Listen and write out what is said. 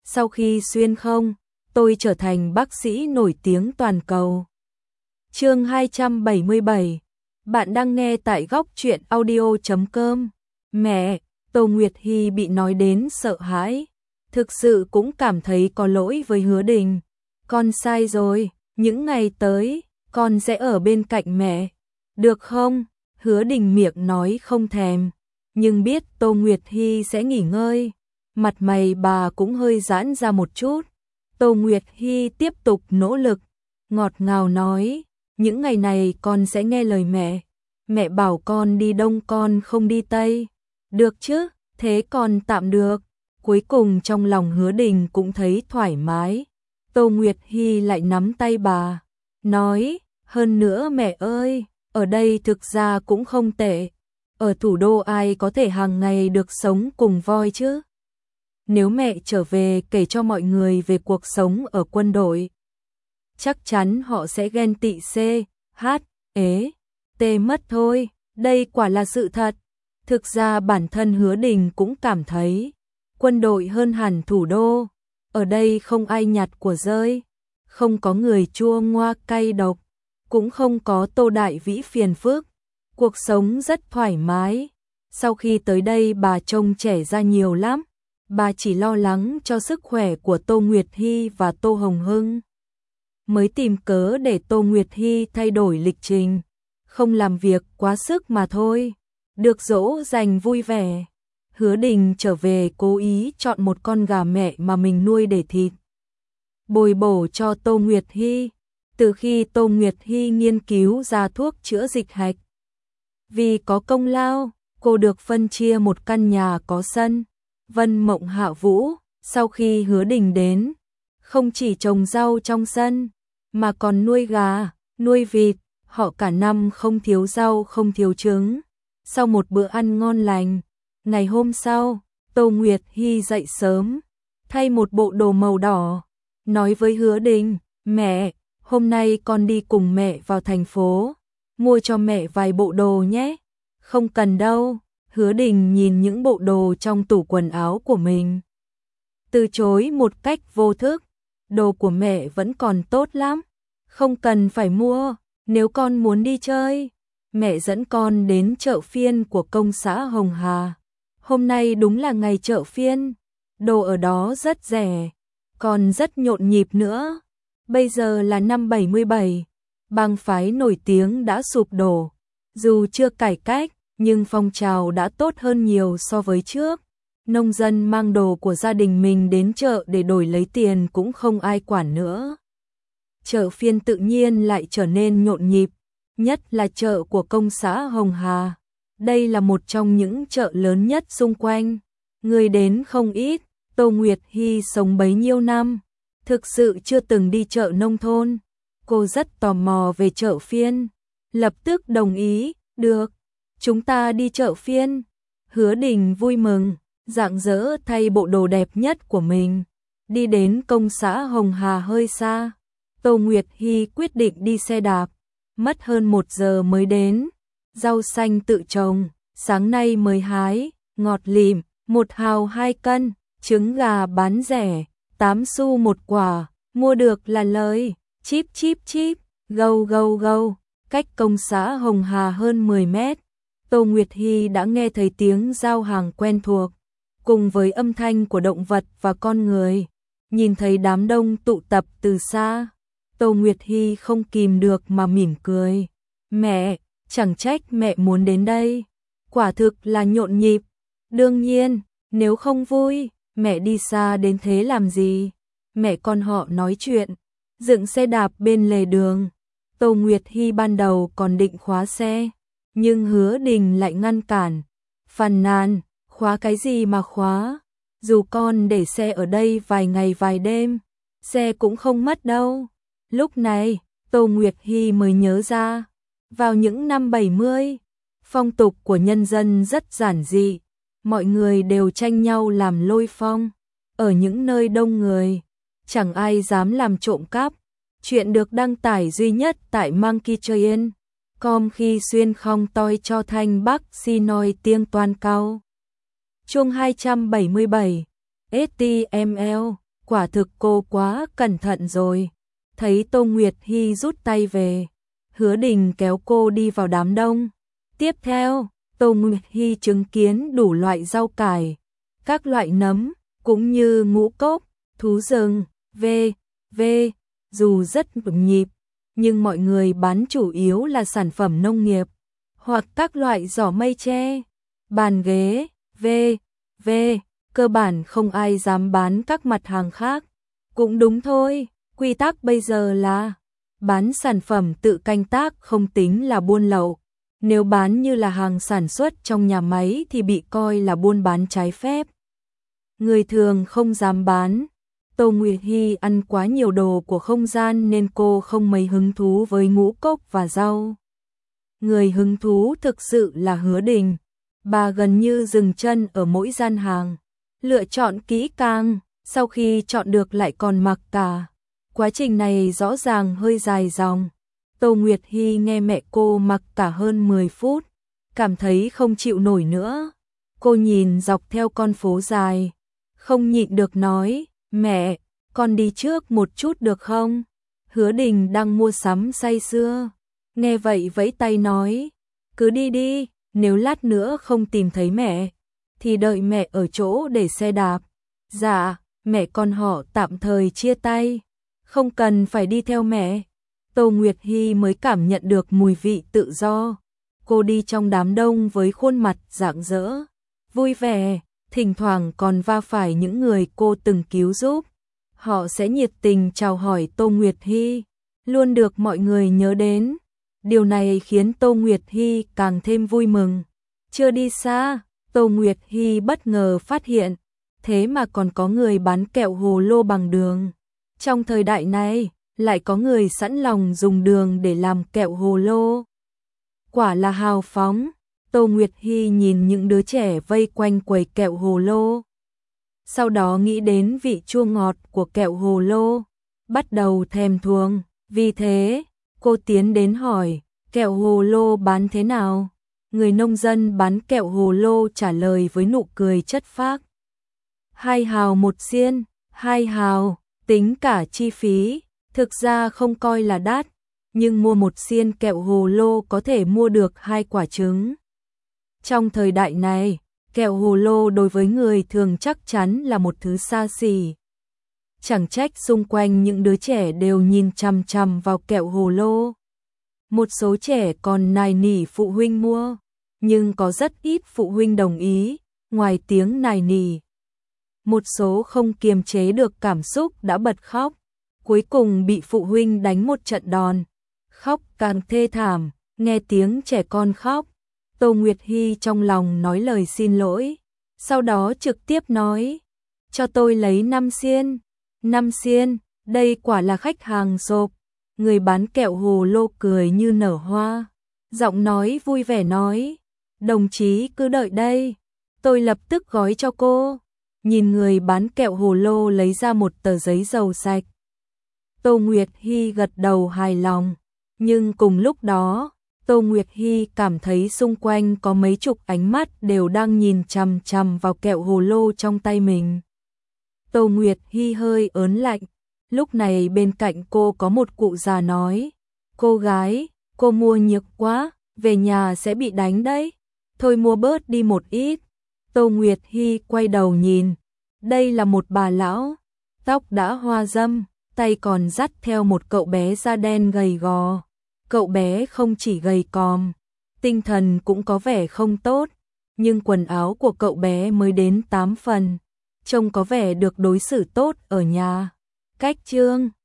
sau khi xuyên không, tôi trở thành bác sĩ nổi tiếng toàn cầu. Chương 277. Bạn đang nghe tại góc truyện audio.com. Mẹ, Tô Nguyệt Hy bị nói đến sợ hãi, thực sự cũng cảm thấy có lỗi với Hứa Đình. Con sai rồi, những ngày tới, con sẽ ở bên cạnh mẹ, được không? Hứa Đình miệng nói không thèm, nhưng biết Tô Nguyệt Hy sẽ nghỉ ngơi, mặt mày bà cũng hơi giãn ra một chút. Tô Nguyệt Hy tiếp tục nỗ lực, ngọt ngào nói, những ngày này con sẽ nghe lời mẹ. Mẹ bảo con đi đông con không đi tây. Được chứ, thế con tạm được. Cuối cùng trong lòng Hứa Đình cũng thấy thoải mái. Tô Nguyệt Hy lại nắm tay bà, nói, hơn nữa mẹ ơi, ở đây thực ra cũng không tệ. Ở thủ đô ai có thể hàng ngày được sống cùng voi chứ? Nếu mẹ trở về kể cho mọi người về cuộc sống ở quân đội, chắc chắn họ sẽ ghen tị T mất thôi. Đây quả là sự thật. Thực ra bản thân Hứa Đình cũng cảm thấy quân đội hơn hẳn thủ đô. Ở đây không ai nhặt của rơi, không có người chua ngoa cay độc, cũng không có Tô Đại Vĩ phiền phức. Cuộc sống rất thoải mái. Sau khi tới đây bà trông trẻ ra nhiều lắm. Bà chỉ lo lắng cho sức khỏe của Tô Nguyệt Hy và Tô Hồng Hưng, mới tìm cớ để Tô Nguyệt Hy thay đổi lịch trình, không làm việc quá sức mà thôi. Được dỗ dành vui vẻ, Hứa Đình trở về cố ý chọn một con gà mẹ mà mình nuôi để thịt, bồi bổ cho Tô Nguyệt Hy. Từ khi Tô Nguyệt Hy nghiên cứu ra thuốc chữa dịch hạch, vì có công lao, cô được phân chia một căn nhà có sân. Vân Mộng Hạ Vũ, sau khi Hứa Đình đến, không chỉ trồng rau trong sân, mà còn nuôi gà, nuôi vịt, họ cả năm không thiếu rau không thiếu trứng. Sau một bữa ăn ngon lành, ngày hôm sau, Tô Nguyệt Hy dậy sớm, thay một bộ đồ màu đỏ, nói với Hứa Đình, mẹ, hôm nay con đi cùng mẹ vào thành phố, mua cho mẹ vài bộ đồ nhé. Không cần đâu. Hứa Đình nhìn những bộ đồ trong tủ quần áo của mình, từ chối một cách vô thức. Đồ của mẹ vẫn còn tốt lắm, không cần phải mua. Nếu con muốn đi chơi, mẹ dẫn con đến chợ phiên của công xã Hồng Hà. Hôm nay đúng là ngày chợ phiên, đồ ở đó rất rẻ, còn rất nhộn nhịp nữa. Bây giờ là năm 77, bang phái nổi tiếng đã sụp đổ, dù chưa cải cách, nhưng phong trào đã tốt hơn nhiều so với trước. Nông dân mang đồ của gia đình mình đến chợ để đổi lấy tiền cũng không ai quản nữa. Chợ phiên tự nhiên lại trở nên nhộn nhịp, nhất là chợ của công xã Hồng Hà. Đây là một trong những chợ lớn nhất xung quanh, người đến không ít. Tô Nguyệt Hy sống bấy nhiêu năm, thực sự chưa từng đi chợ nông thôn. Cô rất tò mò về chợ phiên, lập tức đồng ý, được. Chúng ta đi chợ phiên. Hứa Đình vui mừng, rạng rỡ thay bộ đồ đẹp nhất của mình, đi đến công xã Hồng Hà hơi xa. Tô Nguyệt Hy quyết định đi xe đạp, mất hơn 1 giờ mới đến. Rau xanh tự trồng, sáng nay mới hái, ngọt lịm, 1 hào 2 cân, trứng gà bán rẻ, 8 xu một quả, mua được là lời. Chíp chíp chíp, gâu gâu gâu, cách công xã Hồng Hà hơn 10 mét. Tô Nguyệt Hy đã nghe thấy tiếng giao hàng quen thuộc, cùng với âm thanh của động vật và con người. Nhìn thấy đám đông tụ tập từ xa, Tô Nguyệt Hy không kìm được mà mỉm cười. Mẹ, chẳng trách mẹ muốn đến đây. Quả thực là nhộn nhịp. Đương nhiên, nếu không vui, mẹ đi xa đến thế làm gì? Mẹ con họ nói chuyện, dựng xe đạp bên lề đường. Tô Nguyệt Hy ban đầu còn định khóa xe, nhưng Hứa Đình lại ngăn cản, phàn nàn, khóa cái gì mà khóa, dù con để xe ở đây vài ngày vài đêm, xe cũng không mất đâu. Lúc này, Tô Nguyệt Hy mới nhớ ra, vào những năm 70, phong tục của nhân dân rất giản dị, mọi người đều tranh nhau làm lôi phong, ở những nơi đông người, chẳng ai dám làm trộm cắp. Chuyện được đăng tải duy nhất tại monkeytrain.com khi xuyên không toi cho thanh bắc si nói tiếng toàn cao. Chương 277 HTML Quả thực cô quá cẩn thận rồi. Thấy Tô Nguyệt Hy rút tay về, Hứa Đình kéo cô đi vào đám đông. Tiếp theo, Tô Nguyệt Hy chứng kiến đủ loại rau cải, các loại nấm, cũng như ngũ cốc, thú rừng, v. Dù rất nhộn nhịp, nhưng mọi người bán chủ yếu là sản phẩm nông nghiệp, hoặc các loại giỏ mây tre, bàn ghế, v. Cơ bản không ai dám bán các mặt hàng khác. Cũng đúng thôi, quy tắc bây giờ là bán sản phẩm tự canh tác không tính là buôn lậu. Nếu bán như là hàng sản xuất trong nhà máy thì bị coi là buôn bán trái phép. Người thường không dám bán. Tô Nguyệt Hy ăn quá nhiều đồ của không gian nên cô không mấy hứng thú với ngũ cốc và rau. Người hứng thú thực sự là Hứa Đình. Bà gần như dừng chân ở mỗi gian hàng, lựa chọn kỹ càng, sau khi chọn được lại còn mặc cả. Quá trình này rõ ràng hơi dài dòng. Tô Nguyệt Hy nghe mẹ cô mặc cả hơn 10 phút, cảm thấy không chịu nổi nữa. Cô nhìn dọc theo con phố dài, không nhịn được nói, mẹ, con đi trước một chút được không? Hứa Đình đang mua sắm say sưa, nghe vậy vẫy tay nói, cứ đi đi, nếu lát nữa không tìm thấy mẹ, thì đợi mẹ ở chỗ để xe đạp. Dạ, mẹ con họ tạm thời chia tay, không cần phải đi theo mẹ. Tô Nguyệt Hy mới cảm nhận được mùi vị tự do. Cô đi trong đám đông với khuôn mặt rạng rỡ, vui vẻ, thỉnh thoảng còn va phải những người cô từng cứu giúp. Họ sẽ nhiệt tình chào hỏi Tô Nguyệt Hy, luôn được mọi người nhớ đến. Điều này khiến Tô Nguyệt Hy càng thêm vui mừng. Chưa đi xa, Tô Nguyệt Hy bất ngờ phát hiện, thế mà còn có người bán kẹo hồ lô bằng đường. Trong thời đại này, lại có người sẵn lòng dùng đường để làm kẹo hồ lô. Quả là hào phóng. Tô Nguyệt Hy nhìn những đứa trẻ vây quanh quầy kẹo hồ lô. Sau đó nghĩ đến vị chua ngọt của kẹo hồ lô, bắt đầu thèm thuồng. Vì thế, cô tiến đến hỏi, kẹo hồ lô bán thế nào? Người nông dân bán kẹo hồ lô trả lời với nụ cười chất phác. 2 hào một xiên, 2 hào, tính cả chi phí, thực ra không coi là đắt, nhưng mua một xiên kẹo hồ lô có thể mua được 2 quả trứng. Trong thời đại này, kẹo hồ lô đối với người thường chắc chắn là một thứ xa xỉ. Chẳng trách xung quanh những đứa trẻ đều nhìn chằm chằm vào kẹo hồ lô. Một số trẻ còn nài nỉ phụ huynh mua, nhưng có rất ít phụ huynh đồng ý, ngoài tiếng nài nỉ. Một số không kiềm chế được cảm xúc đã bật khóc, cuối cùng bị phụ huynh đánh một trận đòn. Khóc càng thê thảm, nghe tiếng trẻ con khóc. Tô Nguyệt Hy trong lòng nói lời xin lỗi, sau đó trực tiếp nói, cho tôi lấy 5 xiên. 5 xiên, đây quả là khách hàng rộp. Người bán kẹo hồ lô cười như nở hoa, giọng nói vui vẻ nói, đồng chí cứ đợi đây, tôi lập tức gói cho cô. Nhìn người bán kẹo hồ lô lấy ra một tờ giấy dầu sạch, Tô Nguyệt Hy gật đầu hài lòng, nhưng cùng lúc đó, Tô Nguyệt Hy cảm thấy xung quanh có mấy chục ánh mắt đều đang nhìn chằm chằm vào kẹo hồ lô trong tay mình. Tô Nguyệt Hy hơi ớn lạnh, lúc này bên cạnh cô có một cụ già nói, cô gái, cô mua nhiều quá, về nhà sẽ bị đánh đấy, thôi mua bớt đi một ít. Tô Nguyệt Hy quay đầu nhìn, đây là một bà lão, tóc đã hoa râm, tay còn dắt theo một cậu bé da đen gầy gò. Cậu bé không chỉ gầy còm, tinh thần cũng có vẻ không tốt, nhưng quần áo của cậu bé mới đến 8 phần, trông có vẻ được đối xử tốt ở nhà. Cách Trương